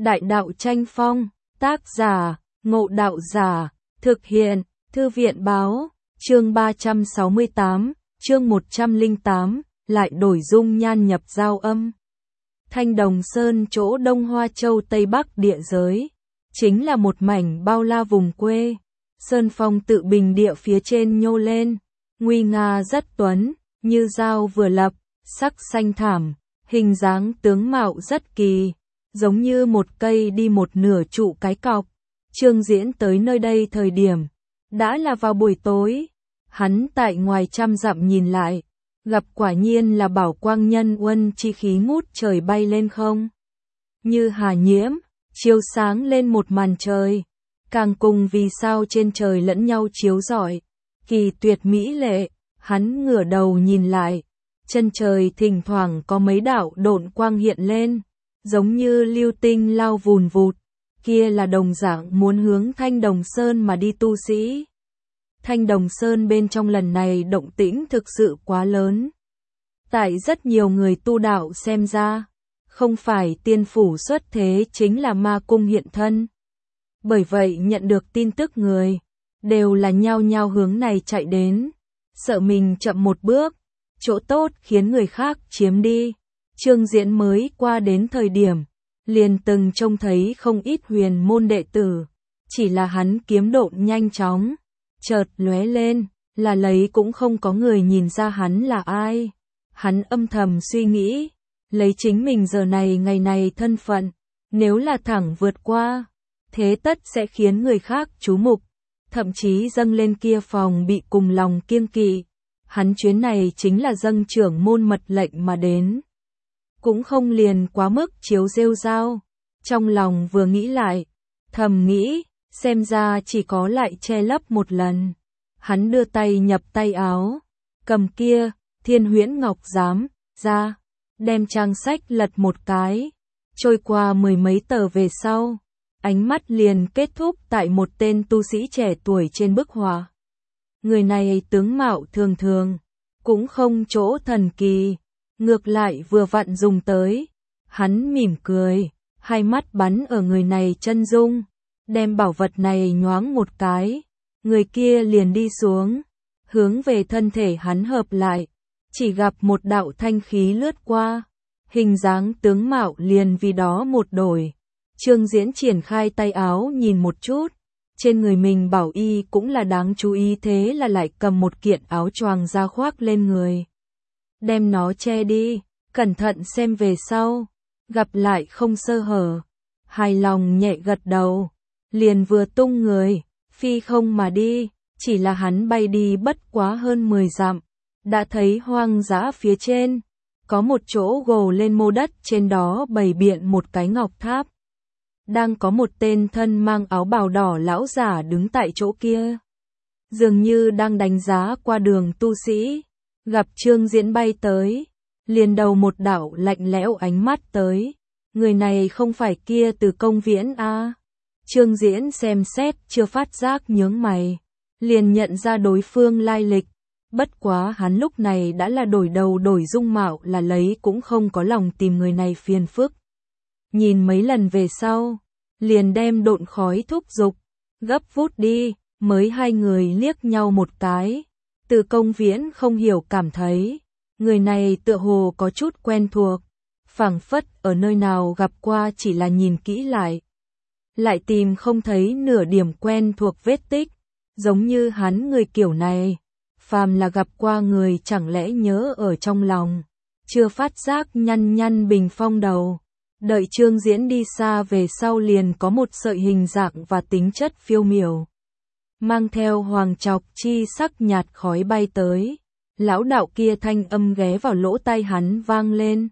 Đại đạo tranh phong, tác giả, Ngộ Đạo Giả, thực hiện, Thư viện báo, chương 368, chương 108, lại đổi dung nhan nhập giao âm. Thanh Đồng Sơn chỗ Đông Hoa Châu Tây Bắc địa giới, chính là một mảnh bao la vùng quê. Sơn phong tự bình địa phía trên nhô lên, nguy nga rất tuấn, như dao vừa lập, sắc xanh thảm, hình dáng tướng mạo rất kỳ, giống như một cây đi một nửa trụ cái cọc. Trương Diễn tới nơi đây thời điểm, đã là vào buổi tối, hắn tại ngoài trăm dặm nhìn lại, gặp quả nhiên là Bảo Quang Nhân Uân chi khí ngút trời bay lên không. Như hà nhiễm, chiếu sáng lên một màn trời, càng cùng vì sao trên trời lẫn nhau chiếu rọi, kỳ tuyệt mỹ lệ. Hắn ngửa đầu nhìn lại, chân trời thỉnh thoảng có mấy đạo độn quang hiện lên, giống như lưu tinh lao vùn vụt, kia là đồng dạng muốn hướng Thanh Đồng Sơn mà đi tu sĩ. Thanh Đồng Sơn bên trong lần này động tĩnh thực sự quá lớn. Tại rất nhiều người tu đạo xem ra, không phải tiên phủ xuất thế chính là ma cung hiện thân. Bởi vậy nhận được tin tức người, đều là nhao nhao hướng này chạy đến, sợ mình chậm một bước, chỗ tốt khiến người khác chiếm đi. Trương Diễn mới qua đến thời điểm, liền từng trông thấy không ít huyền môn đệ tử, chỉ là hắn kiếm độn nhanh chóng, chợt lóe lên, là lấy cũng không có người nhìn ra hắn là ai. Hắn âm thầm suy nghĩ, lấy chính mình giờ này ngày này thân phận, nếu là thẳng vượt qua, thế tất sẽ khiến người khác chú mục, thậm chí dâng lên kia phòng bị cùng lòng kiêng kỵ. Hắn chuyến này chính là dâng trưởng môn mật lệnh mà đến, cũng không liền quá mức chiếu rêu rao. Trong lòng vừa nghĩ lại, thầm nghĩ, xem ra chỉ có lại che lấp một lần. Hắn đưa tay nhập tay áo, cầm kia Thiên Huyễn Ngọc Giám ra, đem trang sách lật một cái, trôi qua mười mấy tờ về sau, ánh mắt liền kết thúc tại một tên tu sĩ trẻ tuổi trên bức họa. Người này tướng mạo thường thường, cũng không chỗ thần kỳ, ngược lại vừa vặn dùng tới. Hắn mỉm cười, hai mắt bắn ở người này chân dung, đem bảo vật này nhoáng một cái, người kia liền đi xuống, hướng về thân thể hắn hợp lại, chỉ gặp một đạo thanh khí lướt qua, hình dáng tướng mạo liền vì đó một đổi. Trương Diễn triển khai tay áo nhìn một chút, trên người mình bảo y cũng là đáng chú ý, thế là lại cầm một kiện áo choàng ra khoác lên người, đem nó che đi, cẩn thận xem về sau, gặp lại không sơ hở. Hài lòng nhẹ gật đầu, liền vừa tung người, phi không mà đi. Chỉ là hắn bay đi bất quá hơn 10 dặm, đã thấy hoang dã phía trên, có một chỗ gồ lên mô đất, trên đó bày biện một cái ngọc tháp. Đang có một tên thân mang áo bào đỏ lão giả đứng tại chỗ kia, dường như đang đánh giá qua đường tu sĩ. Gặp Trương Diễn bay tới, liền đầu một đạo lạnh lẽo ánh mắt tới. Người này không phải kia Từ Công Viễn a? Trương Diễn xem xét chưa phát giác nhướng mày, liền nhận ra đối phương lai lịch. Bất quá hắn lúc này đã là đổi đầu đổi dung mạo, là lấy cũng không có lòng tìm người này phiền phức. Nhìn mấy lần về sau, liền đem độn khói thúc giục, gấp vút đi. Mới hai người liếc nhau một cái, Từ Công Viễn không hiểu cảm thấy, người này tựa hồ có chút quen thuộc, phảng phất ở nơi nào gặp qua, chỉ là nhìn kỹ lại tìm không thấy nửa điểm quen thuộc vết tích, giống như hắn người kiểu này, phàm là gặp qua người chẳng lẽ nhớ ở trong lòng. Chưa phát giác nhăn nhăn bình phong đầu, đợi Trương Diễn đi xa về sau liền có một sợi hình dạng và tính chất phiêu miểu, mang theo hoàng trọc chi sắc nhạt khói bay tới. Lão đạo kia thanh âm ghé vào lỗ tai hắn vang lên,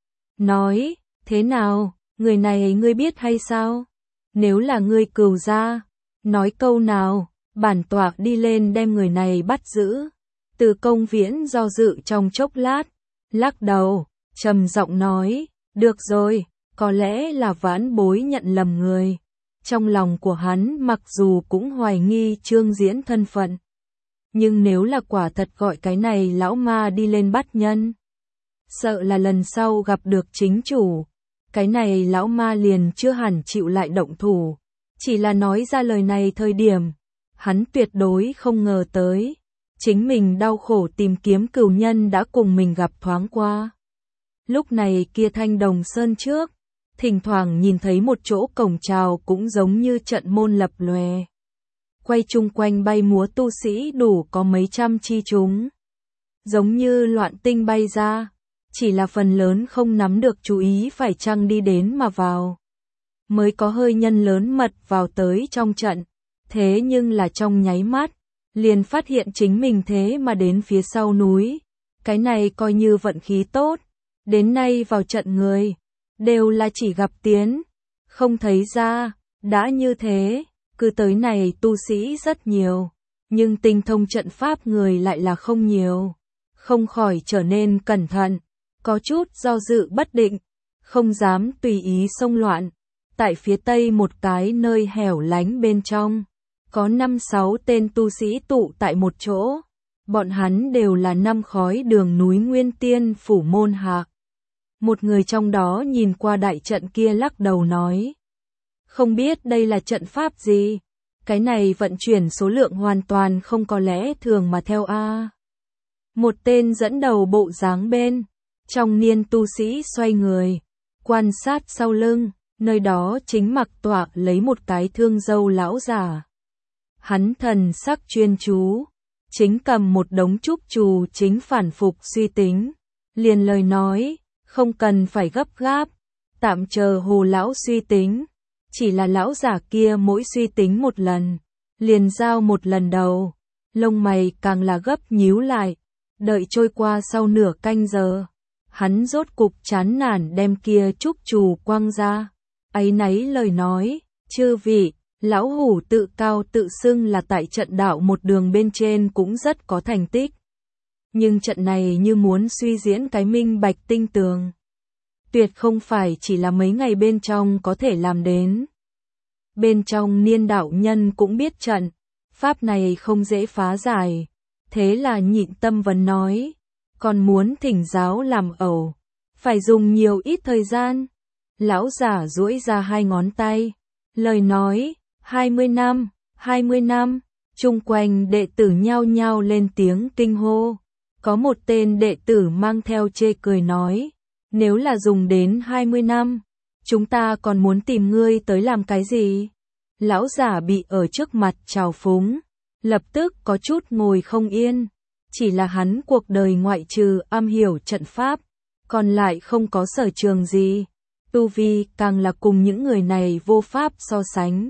nói, thế nào, người này ngươi biết hay sao? Nếu là ngươi Cửu gia, nói câu nào, bản tọa đi lên đem người này bắt giữ. Từ Công Viễn do dự trong chốc lát, lắc đầu, trầm giọng nói, được rồi, có lẽ là vãn bối nhận lầm người. Trong lòng của hắn mặc dù cũng hoài nghi Trương Diễn thân phận, nhưng nếu là quả thật gọi cái này lão ma đi lên bắt nhân, sợ là lần sau gặp được chính chủ, Cái này lão ma liền chưa hẳn chịu lại động thủ, chỉ là nói ra lời này thời điểm, hắn tuyệt đối không ngờ tới, chính mình đau khổ tìm kiếm cửu nhân đã cùng mình gặp thoáng qua. Lúc này kia Thanh Đồng Sơn trước, thỉnh thoảng nhìn thấy một chỗ cổng chào cũng giống như trận môn lập lòe. Quay chung quanh bay múa tu sĩ đủ có mấy trăm chi chúng. Giống như loạn tinh bay ra, chỉ là phần lớn không nắm được chú ý phải chăng đi đến mà vào. Mới có hơi nhân lớn mật vào tới trong trận, thế nhưng là trong nháy mắt, liền phát hiện chính mình thế mà đến phía sau núi. Cái này coi như vận khí tốt, đến nay vào trận người, đều là chỉ gặp tiến, không thấy ra, đã như thế, cứ tới này tu sĩ rất nhiều, nhưng tinh thông trận pháp người lại là không nhiều, không khỏi trở nên cẩn thận, có chút do dự bất định, không dám tùy ý xông loạn. Tại phía tây một cái nơi hẻo lánh bên trong, có 5-6 tên tu sĩ tụ tại một chỗ, bọn hắn đều là năm khói đường núi Nguyên Tiên phủ môn hạ. Một người trong đó nhìn qua đại trận kia lắc đầu nói, không biết đây là trận pháp gì, cái này vận chuyển số lượng hoàn toàn không có lẽ thường mà theo a. Một tên dẫn đầu bộ dáng bên, trong niên tu sĩ xoay người, quan sát sau lưng, nơi đó chính mặc tọa lấy một cái thương dâu lão giả. Hắn thần sắc chuyên chú, chính cầm một đống trúc trù chính phản phục suy tính, liền lời nói, không cần phải gấp gáp, tạm chờ Hồ lão suy tính, chỉ là lão giả kia mỗi suy tính một lần, liền giao một lần đầu, lông mày càng là gấp nhíu lại, đợi trôi qua sau nửa canh giờ, hắn rốt cục chán nản đem kia trúc trù quăng ra, áy náy lời nói, chư vị, lão hủ tự cao tự xưng là tại trận đạo một đường bên trên cũng rất có thành tích. Nhưng trận này như muốn suy diễn cái minh bạch tinh tường. Tuyệt không phải chỉ là mấy ngày bên trong có thể làm đến. Bên trong niên đạo nhân cũng biết trận, pháp này không dễ phá giải. Thế là nhịn tâm vấn nói, còn muốn thỉnh giáo làm ẩu, phải dùng nhiều ít thời gian. Lão giả duỗi ra hai ngón tay, lời nói, 20 năm, 20 năm, chung quanh đệ tử nhao nhao lên tiếng kinh hô. Có một tên đệ tử mang theo chê cười nói, nếu là dùng đến 20 năm, chúng ta còn muốn tìm ngươi tới làm cái gì? Lão giả bị ở trước mặt trào phúng, lập tức có chút ngồi không yên, chỉ là hắn cuộc đời ngoại trừ am hiểu trận pháp, còn lại không có sở trường gì, tu vi càng là cùng những người này vô pháp so sánh.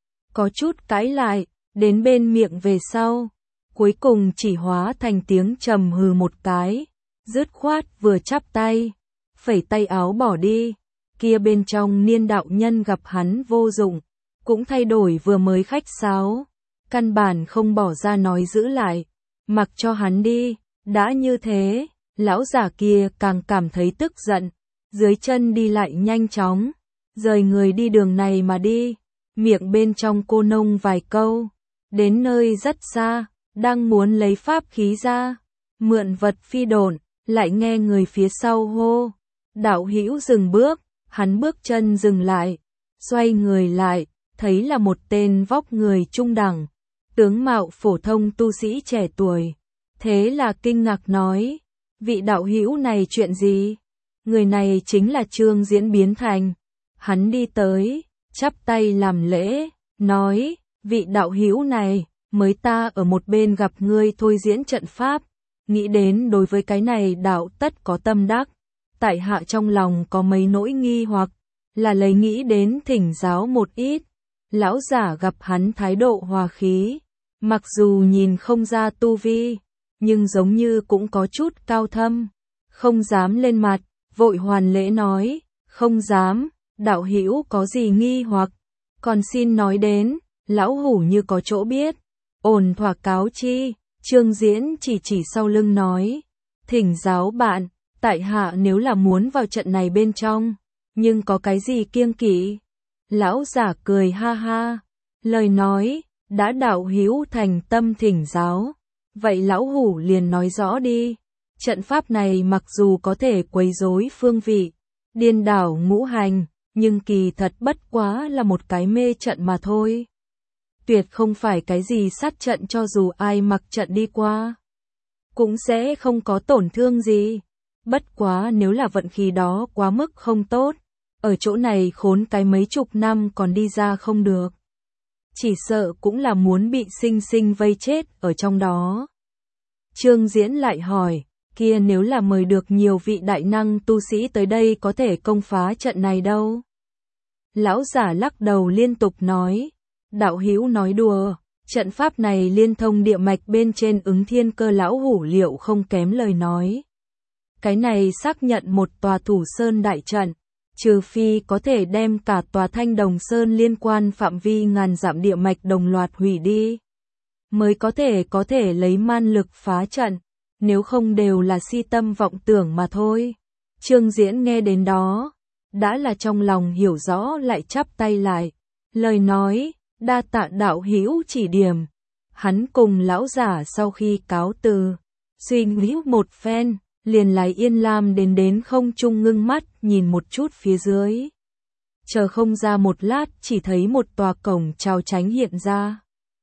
Có chút cãi lại, đến bên miệng về sau, cuối cùng chỉ hóa thành tiếng trầm hừ một cái, dứt khoát vừa chắp tay, phẩy tay áo bỏ đi, kia bên trong niên đạo nhân gặp hắn vô dụng, cũng thay đổi vừa mới khách sáo, căn bản không bỏ ra nói giữ lại, mặc cho hắn đi, đã như thế, lão giả kia càng cảm thấy tức giận, dưới chân đi lại nhanh chóng, rời người đi đường này mà đi, miệng bên trong cô nông vài câu, đến nơi rất xa, đang muốn lấy pháp khí ra, mượn vật phi độn, lại nghe người phía sau hô, đạo hữu dừng bước, hắn bước chân dừng lại, xoay người lại, thấy là một tên vóc người trung đẳng, tướng mạo phổ thông tu sĩ trẻ tuổi, thế là kinh ngạc nói, vị đạo hữu này chuyện gì? Người này chính là Trương Diễn biến thành, hắn đi tới, chắp tay làm lễ, nói, vị đạo hữu này, mới ta ở một bên gặp ngươi thôi diễn trận pháp, nghĩ đến đối với cái này đạo tất có tâm đắc, tại hạ trong lòng có mấy nỗi nghi hoặc, là lấy nghĩ đến thỉnh giáo một ít. Lão giả gặp hắn thái độ hòa khí, mặc dù nhìn không ra tu vi, nhưng giống như cũng có chút cao thâm, không dám lên mặt, vội hoàn lễ nói, không dám, đạo hữu có gì nghi hoặc, còn xin nói đến, lão hủ như có chỗ biết, ổn thỏa cáo chi. Trương Diễn chỉ sau lưng nói, thỉnh giáo bạn, tại hạ nếu là muốn vào trận này bên trong, nhưng có cái gì kiêng kỵ? Lão giả cười ha ha, lời nói, đã đạo hữu thành tâm thỉnh giáo, vậy lão hủ liền nói rõ đi, trận pháp này mặc dù có thể quấy rối phương vị, điên đảo ngũ hành, nhưng kỳ thật bất quá là một cái mê trận mà thôi. Tuyệt không phải cái gì sát trận, cho dù ai mặc trận đi qua cũng sẽ không có tổn thương gì. Bất quá nếu là vận khí đó quá mức không tốt, ở chỗ này khốn cái mấy chục năm còn đi ra không được, chỉ sợ cũng là muốn bị sinh sinh vây chết ở trong đó. Trương Diễn lại hỏi, kia nếu là mời được nhiều vị đại năng tu sĩ tới đây có thể công phá trận này đâu? Lão giả lắc đầu liên tục nói, đạo hữu nói đùa, trận pháp này liên thông địa mạch bên trên Ứng Thiên Cơ lão hủ liệu không kém lời nói. Cái này xác nhận một tòa Thủ Sơn đại trận, trừ phi có thể đem cả tòa Thanh Đồng Sơn liên quan phạm vi ngàn dặm địa mạch đồng loạt hủy đi, mới có thể lấy man lực phá trận, nếu không đều là si tâm vọng tưởng mà thôi. Trương Diễn nghe đến đó, đã là trong lòng hiểu rõ lại chắp tay lại, lời nói, đa tạ đạo hữu chỉ điểm. Hắn cùng lão giả sau khi cáo từ, suy nghĩ một phen, liền lái Yên Lam đến không trung ngưng mắt nhìn một chút phía dưới. Chờ không ra một lát chỉ thấy một tòa cổng chào tránh hiện ra.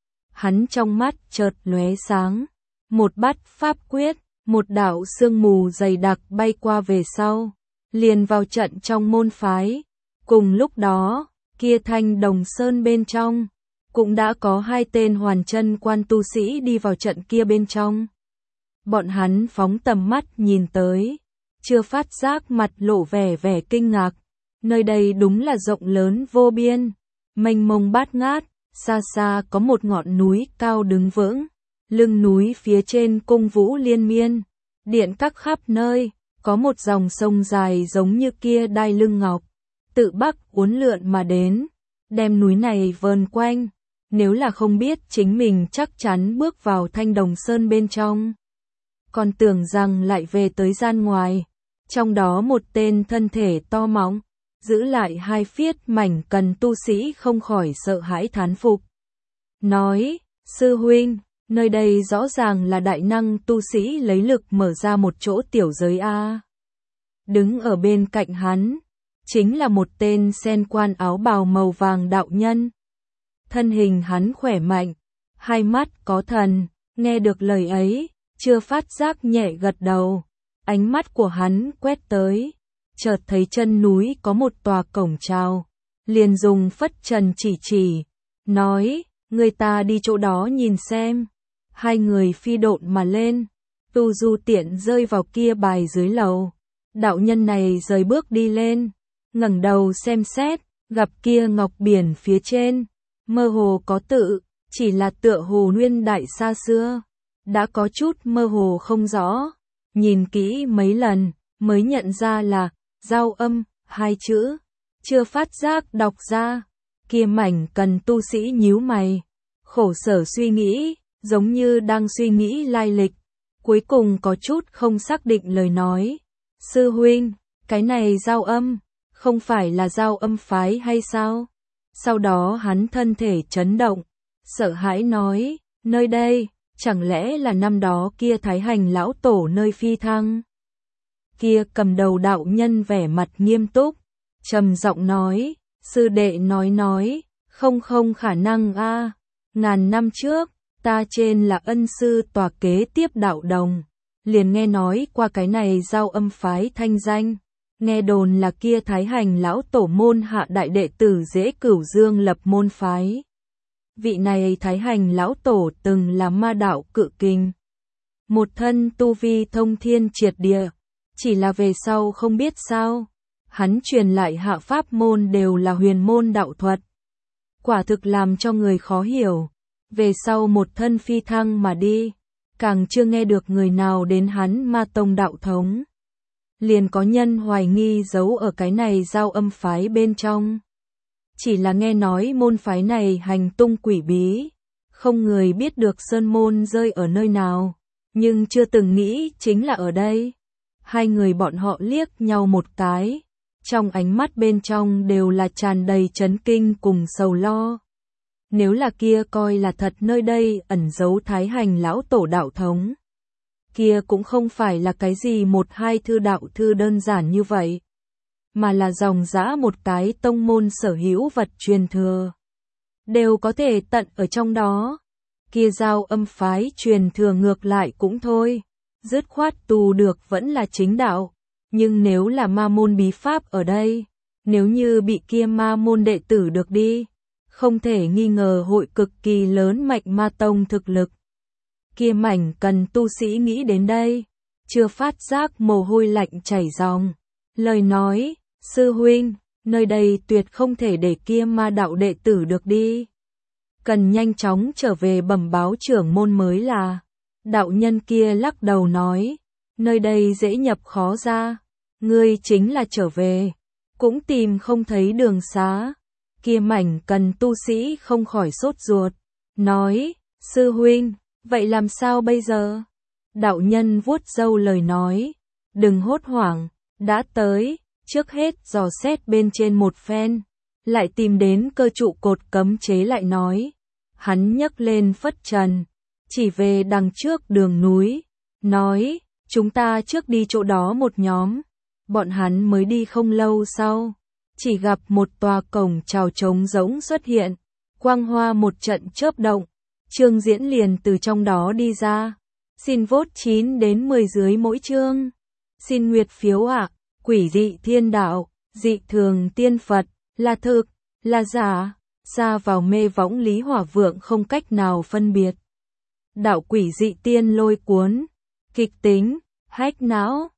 Hắn trong mắt chợt lóe sáng, một bát pháp quyết, một đạo sương mù dày đặc bay qua về sau, liền vào trận trong môn phái. Cùng lúc đó, kia Thanh Đồng Sơn bên trong, cũng đã có 2 tên hoàn chân quan tu sĩ đi vào trận kia bên trong. Bọn hắn phóng tầm mắt nhìn tới, chưa phát giác mặt lộ vẻ kinh ngạc. Nơi đây đúng là rộng lớn vô biên, mênh mông bát ngát, xa xa có một ngọn núi cao đứng vững, lưng núi phía trên cung vũ liên miên, điện các khắp nơi, có một dòng sông dài giống như kia đai lưng ngọc, tự bắc uốn lượn mà đến, đem núi này vờn quanh. Nếu là không biết chính mình chắc chắn bước vào Thanh Đồng Sơn bên trong, còn tưởng rằng lại về tới gian ngoài. Trong đó một tên thân thể to mọng, giữ lại 2 phiết mảnh cần tu sĩ không khỏi sợ hãi thán phục. Nói, sư huynh, nơi đây rõ ràng là đại năng tu sĩ lấy lực mở ra một chỗ tiểu giới A. Đứng ở bên cạnh hắn, chính là một tên sen quan áo bào màu vàng đạo nhân. Thân hình hắn khỏe mạnh, 2 mắt có thần, nghe được lời ấy, chưa phát giác nhẹ gật đầu. Ánh mắt của hắn quét tới, chợt thấy chân núi có một tòa cổng chào, liền dùng phất trần chỉ, nói, người ta đi chỗ đó nhìn xem. 2 người phi độn mà lên, tu du tiện rơi vào kia bài dưới lầu. Đạo nhân này rời bước đi lên, ngẩng đầu xem xét, gặp kia ngọc biển phía trên, mơ hồ có tự, chỉ là tựa hồ nguyên đại xa xưa, đã có chút mơ hồ không rõ. Nhìn kỹ mấy lần, mới nhận ra là giao âm, 2 chữ, chưa phát giác đọc ra. Kia mảnh cần tu sĩ nhíu mày, khổ sở suy nghĩ, giống như đang suy nghĩ lai lịch, cuối cùng có chút không xác định lời nói. Sư huynh, cái này giao âm, không phải là giao âm phái hay sao? Sau đó hắn thân thể chấn động, sợ hãi nói, nơi đây, chẳng lẽ là năm đó kia Thái Hành lão tổ nơi phi thăng? Kia cầm đầu đạo nhân vẻ mặt nghiêm túc, trầm giọng nói, sư đệ nói, không khả năng a. Ngàn năm trước, ta trên là ân sư tòa kế tiếp đạo đồng, liền nghe nói qua cái này giao âm phái thanh danh, nghe đồn là kia Thái Hành lão tổ môn hạ đại đệ tử Dễ Cửu Dương lập môn phái. Vị này Thái Hành lão tổ từng là ma đạo cự kình, một thân tu vi thông thiên triệt địa, chỉ là về sau không biết sao, hắn truyền lại hạ pháp môn đều là huyền môn đạo thuật, quả thực làm cho người khó hiểu. Về sau một thân phi thăng mà đi, càng chưa nghe được người nào đến hắn ma tông đạo thống. Liền có nhân hoài nghi giấu ở cái này giao âm phái bên trong. Chỉ là nghe nói môn phái này hành tung quỷ bí, không người biết được sơn môn rơi ở nơi nào, nhưng chưa từng nghĩ chính là ở đây. 2 người bọn họ liếc nhau một cái, trong ánh mắt bên trong đều là tràn đầy chấn kinh cùng sầu lo. Nếu là kia coi là thật nơi đây ẩn giấu Thái Hành lão tổ đạo thống, kia cũng không phải là cái gì 1-2 thư đạo thư đơn giản như vậy, mà là dòng dã một cái tông môn sở hữu vật truyền thừa. Đều có thể tận ở trong đó. Kia Giao Âm phái truyền thừa ngược lại cũng thôi. Dứt khoát tù được vẫn là chính đạo. Nhưng nếu là ma môn bí pháp ở đây, nếu như bị kia ma môn đệ tử được đi, không thể nghi ngờ hội cực kỳ lớn mạnh ma tông thực lực. Kia mảnh cần tu sĩ nghĩ đến đây, chưa phát giác mồ hôi lạnh chảy ròng. Lời nói, sư huynh, nơi đây tuyệt không thể để kia ma đạo đệ tử được đi. Cần nhanh chóng trở về bẩm báo trưởng môn mới là. Đạo nhân kia lắc đầu nói, nơi đây dễ nhập khó ra, ngươi chính là trở về, cũng tìm không thấy đường xá. Kia mảnh cần tu sĩ không khỏi sốt ruột, nói, sư huynh, vậy làm sao bây giờ? Đạo nhân vuốt râu lời nói, đừng hốt hoảng, đã tới, trước hết dò xét bên trên một phen, lại tìm đến cơ trụ cột cấm chế lại nói. Hắn nhấc lên phất trần, chỉ về đằng trước đường núi, nói, chúng ta trước đi chỗ đó một nhóm. Bọn hắn mới đi không lâu sau, chỉ gặp một tòa cổng chào trống rỗng xuất hiện, quang hoa một trận chớp động, Trương Diễn liền từ trong đó đi ra. Xin vote 9 đến 10 dưới mỗi chương. Xin nguyệt phiếu ạ. Quỷ dị thiên đạo, dị thường tiên Phật, là thực, là giả, xa vào mê võng Lý Hỏa Vượng không cách nào phân biệt. Đạo quỷ dị tiên lôi cuốn, kịch tính, hách não.